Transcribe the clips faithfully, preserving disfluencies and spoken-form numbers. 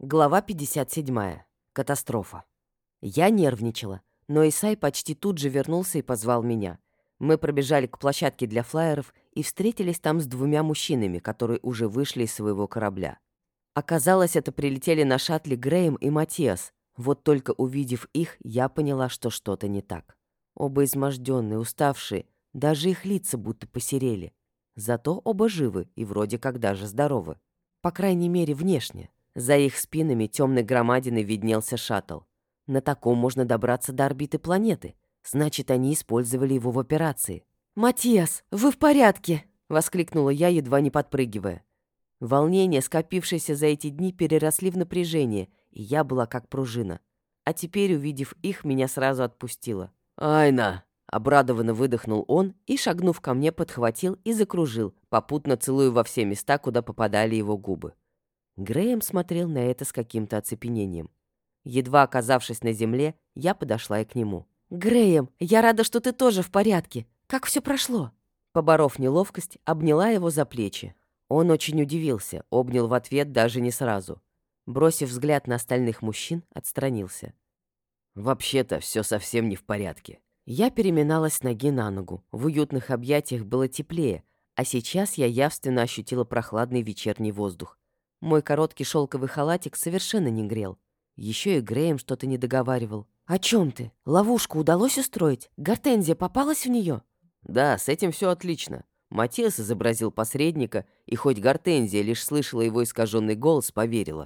Глава пятьдесят семь. Катастрофа. Я нервничала, но Исай почти тут же вернулся и позвал меня. Мы пробежали к площадке для флайеров и встретились там с двумя мужчинами, которые уже вышли из своего корабля. Оказалось, это прилетели на шаттле Грэем и Матиас. Вот только увидев их, я поняла, что что-то не так. Оба изможденные, уставшие, даже их лица будто посерели. Зато оба живы и вроде как даже здоровы. По крайней мере, внешне. За их спинами темной громадиной виднелся шаттл. На таком можно добраться до орбиты планеты. Значит, они использовали его в операции. «Матиас, вы в порядке?» — воскликнула я, едва не подпрыгивая. Волнения, скопившиеся за эти дни, переросли в напряжение, и я была как пружина. А теперь, увидев их, меня сразу отпустило. «Айна!» — обрадованно выдохнул он и, шагнув ко мне, подхватил и закружил, попутно целуя во все места, куда попадали его губы. Грэем смотрел на это с каким-то оцепенением. Едва оказавшись на земле, я подошла и к нему. «Грэем, я рада, что ты тоже в порядке. Как все прошло?» Поборов неловкость, обняла его за плечи. Он очень удивился, обнял в ответ даже не сразу. Бросив взгляд на остальных мужчин, отстранился. «Вообще-то все совсем не в порядке». Я переминалась с ноги на ногу. В уютных объятиях было теплее, а сейчас я явственно ощутила прохладный вечерний воздух. Мой короткий шелковый халатик совершенно не грел. Еще и Грэем что-то не договаривал. «О чем ты? Ловушку удалось устроить? Гортензия попалась в нее?» «Да, с этим все отлично». Матиас изобразил посредника, и хоть Гортензия лишь слышала его искаженный голос, поверила.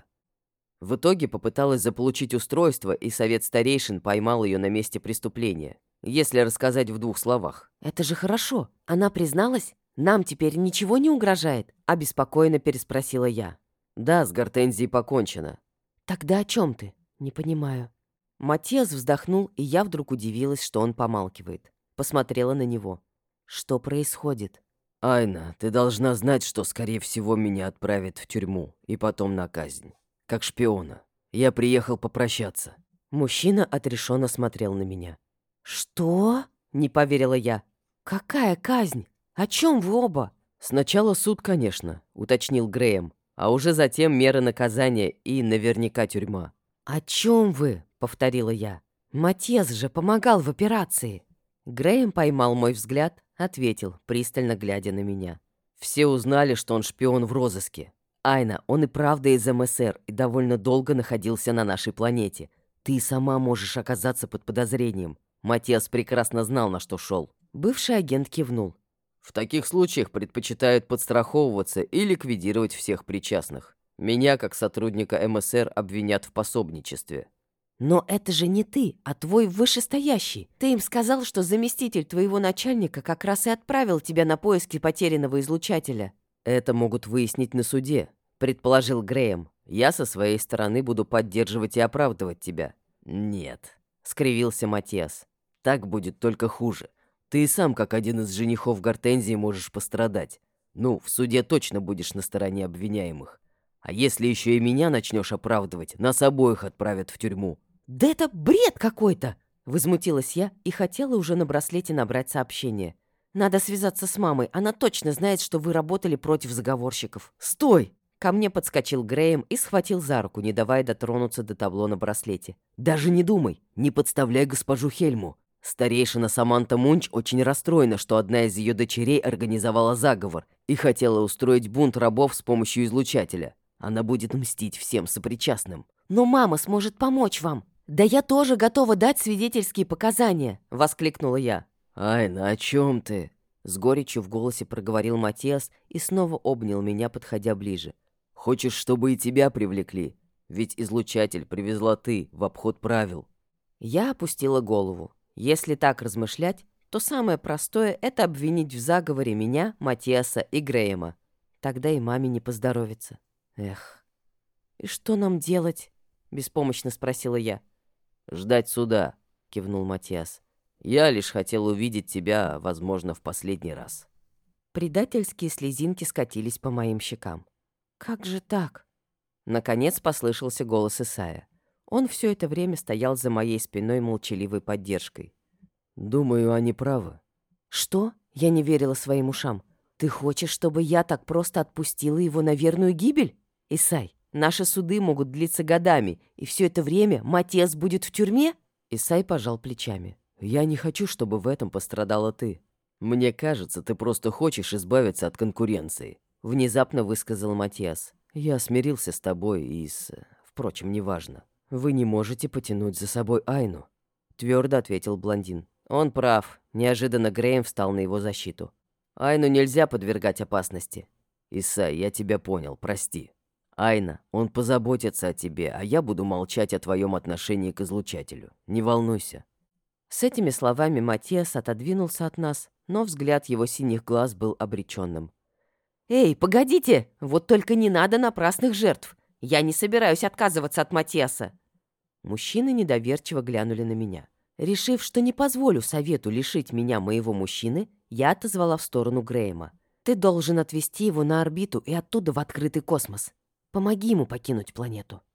В итоге попыталась заполучить устройство, и совет старейшин поймал ее на месте преступления. Если рассказать в двух словах. «Это же хорошо. Она призналась? Нам теперь ничего не угрожает?» — обеспокоенно переспросила я. «Да, с Гортензией покончено». «Тогда о чем ты? Не понимаю». Матиас вздохнул, и я вдруг удивилась, что он помалкивает. Посмотрела на него. «Что происходит?» «Айна, ты должна знать, что, скорее всего, меня отправят в тюрьму и потом на казнь. Как шпиона. Я приехал попрощаться». Мужчина отрешенно смотрел на меня. «Что?» — не поверила я. «Какая казнь? О чем вы оба?» «Сначала суд, конечно», — уточнил Грэем, «а уже затем меры наказания и наверняка тюрьма». «О чем вы?» — повторила я. «Матиас же помогал в операции». Грэем поймал мой взгляд, ответил, пристально глядя на меня. «Все узнали, что он шпион в розыске. Айна, он и правда из эм эс эр и довольно долго находился на нашей планете. Ты сама можешь оказаться под подозрением. Матиас прекрасно знал, на что шел». Бывший агент кивнул. «В таких случаях предпочитают подстраховываться и ликвидировать всех причастных. Меня, как сотрудника эм эс эр, обвинят в пособничестве». «Но это же не ты, а твой вышестоящий. Ты им сказал, что заместитель твоего начальника как раз и отправил тебя на поиски потерянного излучателя». «Это могут выяснить на суде», — предположил Грэем. «Я со своей стороны буду поддерживать и оправдывать тебя». «Нет», — скривился Матиас. «Так будет только хуже. Ты и сам, как один из женихов Гортензии, можешь пострадать. Ну, в суде точно будешь на стороне обвиняемых. А если еще и меня начнешь оправдывать, нас обоих отправят в тюрьму». «Да это бред какой-то!» — возмутилась я и хотела уже на браслете набрать сообщение. «Надо связаться с мамой, она точно знает, что вы работали против заговорщиков». «Стой!» Ко мне подскочил Грэем и схватил за руку, не давая дотронуться до табло на браслете. «Даже не думай, не подставляй госпожу Хельму. Старейшина Саманта Мунч очень расстроена, что одна из ее дочерей организовала заговор и хотела устроить бунт рабов с помощью излучателя. Она будет мстить всем сопричастным». «Но мама сможет помочь вам. Да я тоже готова дать свидетельские показания», — воскликнула я. «Айна, о чем ты?» С горечью в голосе проговорил Матиас и снова обнял меня, подходя ближе. «Хочешь, чтобы и тебя привлекли? Ведь излучатель привезла ты в обход правил». Я опустила голову. Если так размышлять, то самое простое — это обвинить в заговоре меня, Матиаса и Грэема. Тогда и маме не поздоровится. Эх. «И что нам делать?» — беспомощно спросила я. «Ждать суда», — кивнул Матиас. «Я лишь хотел увидеть тебя, возможно, в последний раз». Предательские слезинки скатились по моим щекам. «Как же так?» Наконец послышался голос Исая. Он все это время стоял за моей спиной молчаливой поддержкой. «Думаю, они правы». «Что?» — я не верила своим ушам. «Ты хочешь, чтобы я так просто отпустила его на верную гибель? Исай, Наши суды могут длиться годами, и все это время Матиас будет в тюрьме?» Исай пожал плечами. «Я не хочу, чтобы в этом пострадала ты. Мне кажется, ты просто хочешь избавиться от конкуренции», — внезапно высказал Матиас. «Я смирился с тобой и с... Впрочем, неважно. Вы не можете потянуть за собой Айну», — твердо ответил блондин. «Он прав». Неожиданно Грэем встал на его защиту. «Айну нельзя подвергать опасности». «Исай, я тебя понял, прости. Айна, он позаботится о тебе, а я буду молчать о твоем отношении к излучателю. Не волнуйся». С этими словами Матиас отодвинулся от нас, но взгляд его синих глаз был обреченным. «Эй, погодите! Вот только не надо напрасных жертв! Я не собираюсь отказываться от Матиаса!» Мужчины недоверчиво глянули на меня. Решив, что не позволю совету лишить меня моего мужчины, я отозвала в сторону Грэема. «Ты должен отвезти его на орбиту и оттуда в открытый космос. Помоги ему покинуть планету».